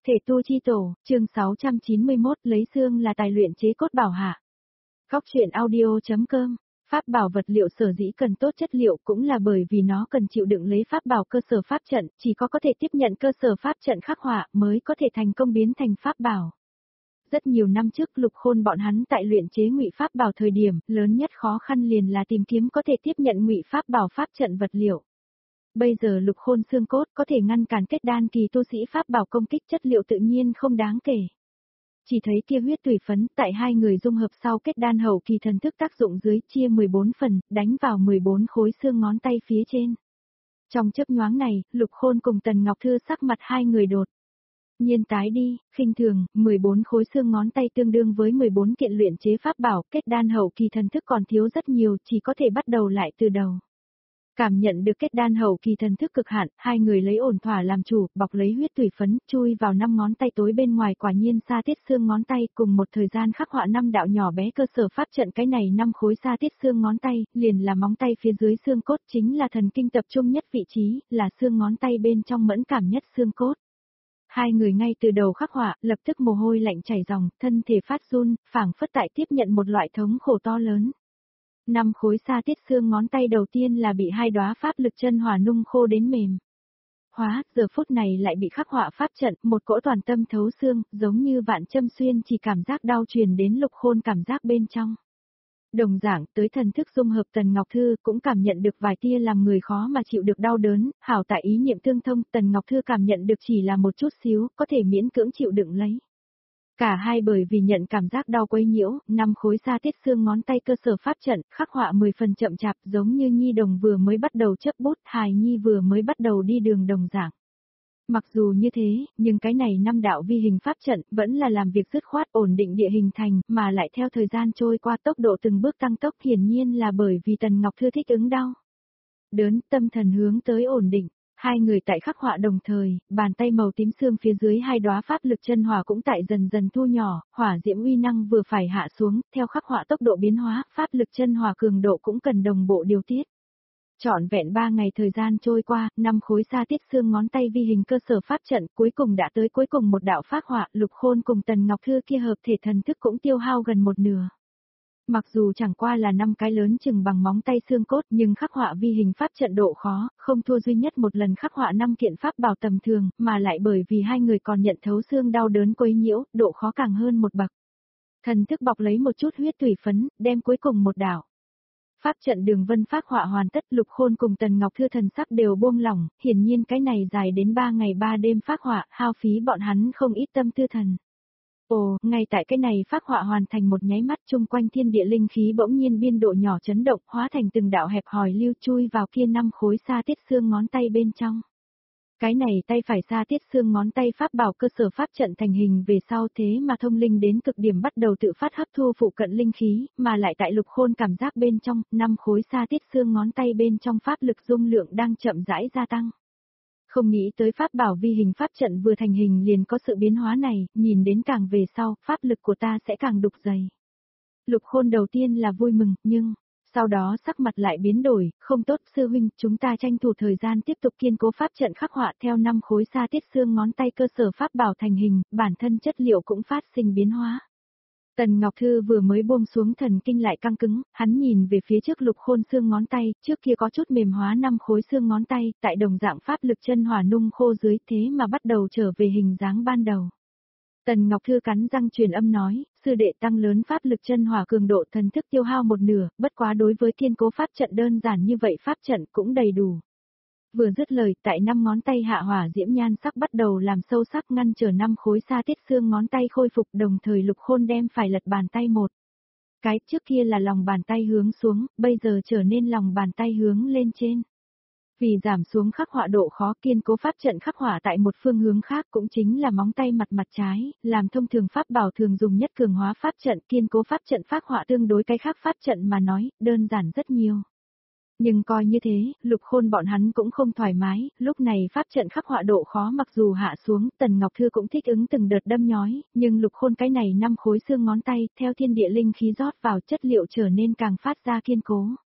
Thể tu chi tổ, chương 691, lấy xương là tài luyện chế cốt bảo hạ. Góc truyện audio.com. Pháp bảo vật liệu sở dĩ cần tốt chất liệu cũng là bởi vì nó cần chịu đựng lấy pháp bảo cơ sở pháp trận, chỉ có thể tiếp nhận cơ sở pháp trận khắc họa mới có thể thành công biến thành pháp bảo. Rất nhiều năm trước Lục Khôn bọn hắn tại luyện chế ngụy pháp bảo thời điểm, lớn nhất khó khăn liền là tìm kiếm có thể tiếp nhận ngụy pháp bảo pháp trận vật liệu. Bây giờ Lục Khôn xương cốt có thể ngăn cản kết đan kỳ tu sĩ pháp bảo công kích, chất liệu tự nhiên không đáng kể. Chỉ thấy kia huyết tùy phấn tại hai người dung hợp sau kết đan hậu kỳ thần thức tác dụng dưới chia 14 phần, đánh vào 14 khối xương ngón tay phía trên. Trong chớp nhoáng này, Lục Khôn cùng Tần Ngọc Thư sắc mặt hai người đột nhiên tái đi, khinh thường, 14 khối xương ngón tay tương đương với 14 kiện luyện chế pháp bảo, kết đan hậu kỳ thần thức còn thiếu rất nhiều, chỉ có thể bắt đầu lại từ đầu. Cảm nhận được kết đan hậu kỳ thần thức cực hạn, hai người lấy ổn thỏa làm chủ, bọc lấy huyết tùy phấn, chui vào 5 ngón tay tối bên ngoài, quả nhiên sa tiết xương ngón tay, cùng một thời gian khắc họa 5 đạo nhỏ bé cơ sở pháp trận. Cái này 5 khối sa tiết xương ngón tay, liền là móng tay phía dưới xương cốt, chính là thần kinh tập trung nhất vị trí, là xương ngón tay bên trong mẫn cảm nhất xương cốt. Hai người ngay từ đầu khắc họa, lập tức mồ hôi lạnh chảy ròng, thân thể phát run, phảng phất tại tiếp nhận một loại thống khổ to lớn. 5 khối sa tiết xương ngón tay đầu tiên là bị hai đóa pháp lực chân hỏa nung khô đến mềm hóa, giờ phút này lại bị khắc họa pháp trận, một cỗ toàn tâm thấu xương, giống như vạn châm xuyên, chỉ cảm giác đau truyền đến Lục Khôn cảm giác bên trong. Đồng dạng tới thần thức dung hợp, Tần Ngọc Thư cũng cảm nhận được vài tia làm người khó mà chịu được đau đớn, hảo tại ý niệm tương thông, Tần Ngọc Thư cảm nhận được chỉ là một chút xíu, có thể miễn cưỡng chịu đựng lấy. Cả hai bởi vì nhận cảm giác đau quấy nhiễu, 5 khối sa tiết xương ngón tay cơ sở pháp trận, khắc họa 10 phần chậm chạp, giống như nhi đồng vừa mới bắt đầu chấp bút, hài nhi vừa mới bắt đầu đi đường đồng dạng. Mặc dù như thế, nhưng cái này 5 đạo vi hình pháp trận vẫn là làm việc dứt khoát, ổn định địa hình thành, mà lại theo thời gian trôi qua tốc độ từng bước tăng tốc, hiển nhiên là bởi vì Tần Ngọc Thư thích ứng đau đớn, tâm thần hướng tới ổn định. Hai người tại khắc họa đồng thời, bàn tay màu tím xương phía dưới hai đóa pháp lực chân hỏa cũng tại dần dần thu nhỏ, hỏa diễm uy năng vừa phải hạ xuống, theo khắc họa tốc độ biến hóa, pháp lực chân hỏa cường độ cũng cần đồng bộ điều tiết. Trọn vẹn 3 ngày thời gian trôi qua, 5 khối sa tiết xương ngón tay vi hình cơ sở pháp trận, cuối cùng đã tới cuối cùng một đạo phác họa, Lục Khôn cùng Tần Ngọc Thư kia hợp thể thần thức cũng tiêu hao gần một nửa. Mặc dù chẳng qua là 5 cái lớn chừng bằng móng tay xương cốt, nhưng khắc họa vi hình pháp trận độ khó, không thua duy nhất một lần khắc họa 5 kiện pháp bảo tầm thường, mà lại bởi vì hai người còn nhận thấu xương đau đớn quấy nhiễu, độ khó càng hơn một bậc. Thần thức bọc lấy một chút huyết tùy phấn, đem cuối cùng một đạo pháp trận đường vân phác họa hoàn tất, Lục Khôn cùng Tần Ngọc Thư thần sắc đều buông lỏng, hiển nhiên cái này dài đến 3 ngày 3 đêm phác họa, hao phí bọn hắn không ít tâm tư thần. Ồ, ngay tại cái này phác họa hoàn thành một nháy mắt, chung quanh thiên địa linh khí bỗng nhiên biên độ nhỏ chấn động, hóa thành từng đạo hẹp hòi lưu chui vào kia 5 khối sa tiết xương ngón tay bên trong. Cái này tay phải sa tiết xương ngón tay pháp bảo cơ sở pháp trận thành hình về sau, thế mà thông linh đến cực điểm, bắt đầu tự phát hấp thu phụ cận linh khí, mà lại tại Lục Khôn cảm giác bên trong, 5 khối sa tiết xương ngón tay bên trong pháp lực dung lượng đang chậm rãi gia tăng. Không nghĩ tới pháp bảo vi hình pháp trận vừa thành hình liền có sự biến hóa này, nhìn đến càng về sau, pháp lực của ta sẽ càng đục dày. Lục Khôn đầu tiên là vui mừng, nhưng sau đó sắc mặt lại biến đổi, không tốt sư huynh, chúng ta tranh thủ thời gian tiếp tục kiên cố pháp trận khắc họa theo 5 khối sa tiết xương ngón tay cơ sở pháp bảo thành hình, bản thân chất liệu cũng phát sinh biến hóa. Tần Ngọc Thư vừa mới buông xuống thần kinh lại căng cứng, hắn nhìn về phía trước Lục Khôn xương ngón tay, trước kia có chút mềm hóa 5 khối xương ngón tay, tại đồng dạng pháp lực chân hỏa nung khô dưới, thế mà bắt đầu trở về hình dáng ban đầu. Tần Ngọc Thư cắn răng truyền âm nói, sư đệ tăng lớn pháp lực chân hỏa cường độ, thần thức tiêu hao một nửa, bất quá đối với kiên cố pháp trận đơn giản như vậy pháp trận cũng đầy đủ. Vừa dứt lời, tại 5 ngón tay hạ hỏa diễm nhan sắc bắt đầu làm sâu sắc, ngăn trở 5 khối sa tiết xương ngón tay khôi phục, đồng thời Lục Khôn đem phải lật bàn tay một cái, trước kia là lòng bàn tay hướng xuống, bây giờ trở nên lòng bàn tay hướng lên trên. Vì giảm xuống khắc họa độ khó, kiên cố pháp trận khắc họa tại một phương hướng khác, cũng chính là móng tay mặt trái, làm thông thường pháp bảo thường dùng nhất cường hóa pháp trận, kiên cố pháp trận phác họa tương đối cái khác pháp trận mà nói, đơn giản rất nhiều. Nhưng coi như thế, Lục Khôn bọn hắn cũng không thoải mái, lúc này pháp trận khắc họa độ khó mặc dù hạ xuống, Tần Ngọc Thư cũng thích ứng từng đợt đâm nhói, nhưng Lục Khôn cái này 5 khối xương ngón tay, theo thiên địa linh khí rót vào, chất liệu trở nên càng phát ra kiên cố.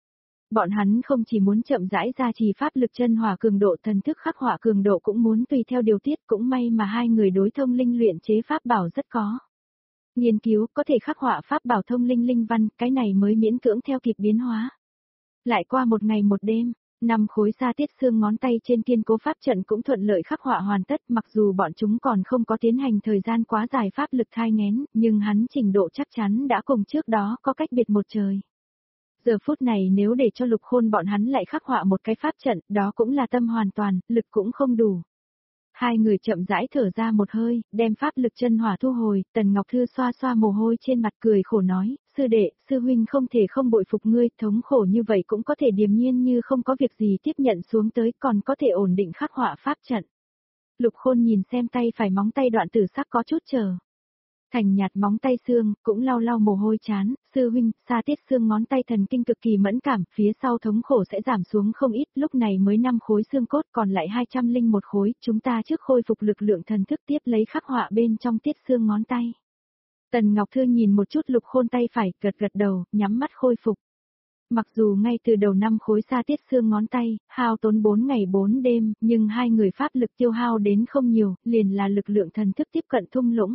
Bọn hắn không chỉ muốn chậm rãi gia trì pháp lực chân hỏa cường độ, thần thức khắc họa cường độ cũng muốn tùy theo điều tiết, cũng may mà hai người đối thông linh luyện chế pháp bảo rất có nghiên cứu, có thể khắc họa pháp bảo thông linh linh văn, cái này mới miễn cưỡng theo kịp biến hóa. Lại qua một ngày một đêm, 5 khối sa tiết xương ngón tay trên kiên cố pháp trận cũng thuận lợi khắc họa hoàn tất, mặc dù bọn chúng còn không có tiến hành thời gian quá dài pháp lực thai nghén, nhưng hắn trình độ chắc chắn đã cùng trước đó có cách biệt một trời. Giờ phút này nếu để cho Lục Khôn bọn hắn lại khắc họa một cái pháp trận, đó cũng là tâm hoàn toàn, lực cũng không đủ. Hai người chậm rãi thở ra một hơi, đem pháp lực chân hỏa thu hồi, Tần Ngọc Thư xoa xoa mồ hôi trên mặt cười khổ nói, sư đệ, sư huynh không thể không bội phục ngươi, thống khổ như vậy cũng có thể điềm nhiên như không có việc gì tiếp nhận xuống tới, còn có thể ổn định khắc họa pháp trận. Lục Khôn nhìn xem tay phải móng tay đoạn tử sắc có chút chờ. Thành nhạt móng tay xương, cũng lau lau mồ hôi chán, sư huynh, sa tiết xương ngón tay thần kinh cực kỳ mẫn cảm, phía sau thống khổ sẽ giảm xuống không ít, lúc này mới 5 khối xương cốt còn lại 201 khối, chúng ta trước khôi phục lực lượng thần thức tiếp lấy khắc họa bên trong tiết xương ngón tay. Tần Ngọc Thư nhìn một chút Lục Khôn tay phải, gật gật đầu, nhắm mắt khôi phục. Mặc dù ngay từ đầu 5 khối sa tiết xương ngón tay, hao tốn 4 ngày 4 đêm, nhưng hai người pháp lực tiêu hao đến không nhiều, liền là lực lượng thần thức tiếp cận thung lũng.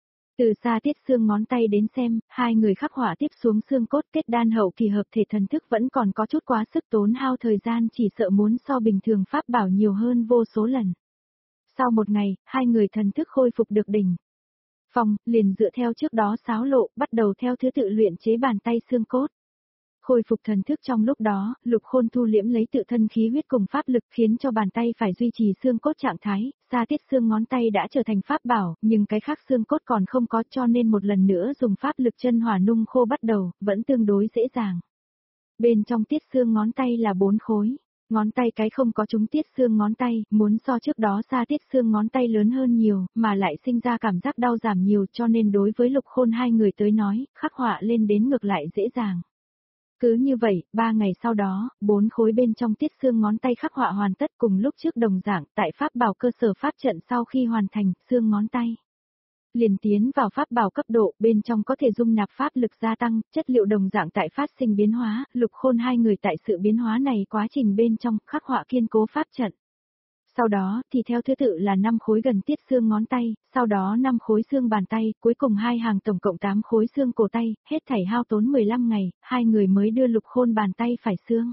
Từ xa tiết xương ngón tay đến xem, hai người khắc họa tiếp xuống xương cốt kết đan hậu kỳ hợp thể thần thức vẫn còn có chút quá sức tốn hao thời gian, chỉ sợ muốn so bình thường pháp bảo nhiều hơn vô số lần. Sau một ngày, hai người thần thức khôi phục được đỉnh phong, liền dựa theo trước đó xáo lộ, bắt đầu theo thứ tự luyện chế bàn tay xương cốt. Khôi phục thần thức trong lúc đó, Lục Khôn thu liễm lấy tự thân khí huyết cùng pháp lực khiến cho bàn tay phải duy trì xương cốt trạng thái, sa tiết xương ngón tay đã trở thành pháp bảo, nhưng cái khác xương cốt còn không có cho nên một lần nữa dùng pháp lực chân hỏa nung khô bắt đầu, vẫn tương đối dễ dàng. Bên trong tiết xương ngón tay là 4 khối. Ngón tay cái không có trúng tiết xương ngón tay, muốn so trước đó sa tiết xương ngón tay lớn hơn nhiều, mà lại sinh ra cảm giác đau giảm nhiều cho nên đối với Lục Khôn hai người tới nói, khắc họa lên đến ngược lại dễ dàng. Cứ như vậy, 3 ngày sau đó, 4 khối bên trong tiết xương ngón tay khắc họa hoàn tất cùng lúc trước đồng dạng, tại pháp bảo cơ sở pháp trận sau khi hoàn thành, xương ngón tay liền tiến vào pháp bảo cấp độ, bên trong có thể dung nạp pháp lực gia tăng, chất liệu đồng dạng tại phát sinh biến hóa, Lục Khôn hai người tại sự biến hóa này quá trình bên trong khắc họa kiên cố pháp trận. Sau đó thì theo thứ tự là 5 khối gần tiết xương ngón tay, sau đó 5 khối xương bàn tay, cuối cùng hai hàng tổng cộng 8 khối xương cổ tay, hết thảy hao tốn 15 ngày, hai người mới đưa Lục Khôn bàn tay phải xương.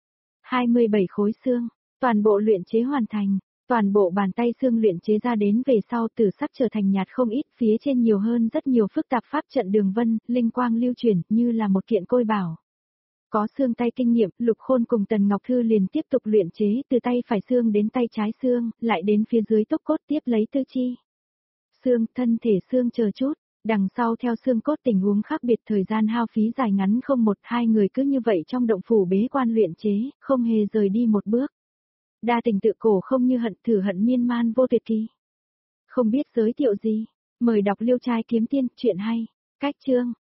27 khối xương, toàn bộ luyện chế hoàn thành, toàn bộ bàn tay xương luyện chế ra đến về sau từ sắc trở thành nhạt không ít, phía trên nhiều hơn rất nhiều phức tạp pháp trận đường vân, linh quang lưu chuyển như là một kiện côi bảo. Có xương tay kinh nghiệm, Lục Khôn cùng Tần Ngọc Thư liền tiếp tục luyện chế từ tay phải xương đến tay trái xương, lại đến phía dưới tốc cốt tiếp lấy tư chi. Xương, thân thể xương chờ chút, đằng sau theo xương cốt tình huống khác biệt thời gian hao phí dài ngắn không một hai người cứ như vậy trong động phủ bế quan luyện chế, không hề rời đi một bước. Đa tình tự cổ không như hận thử hận miên man vô tuyệt kỳ. Không biết giới thiệu gì, mời đọc Liêu Trai Kiếm Tiên, chuyện hay, cách chương.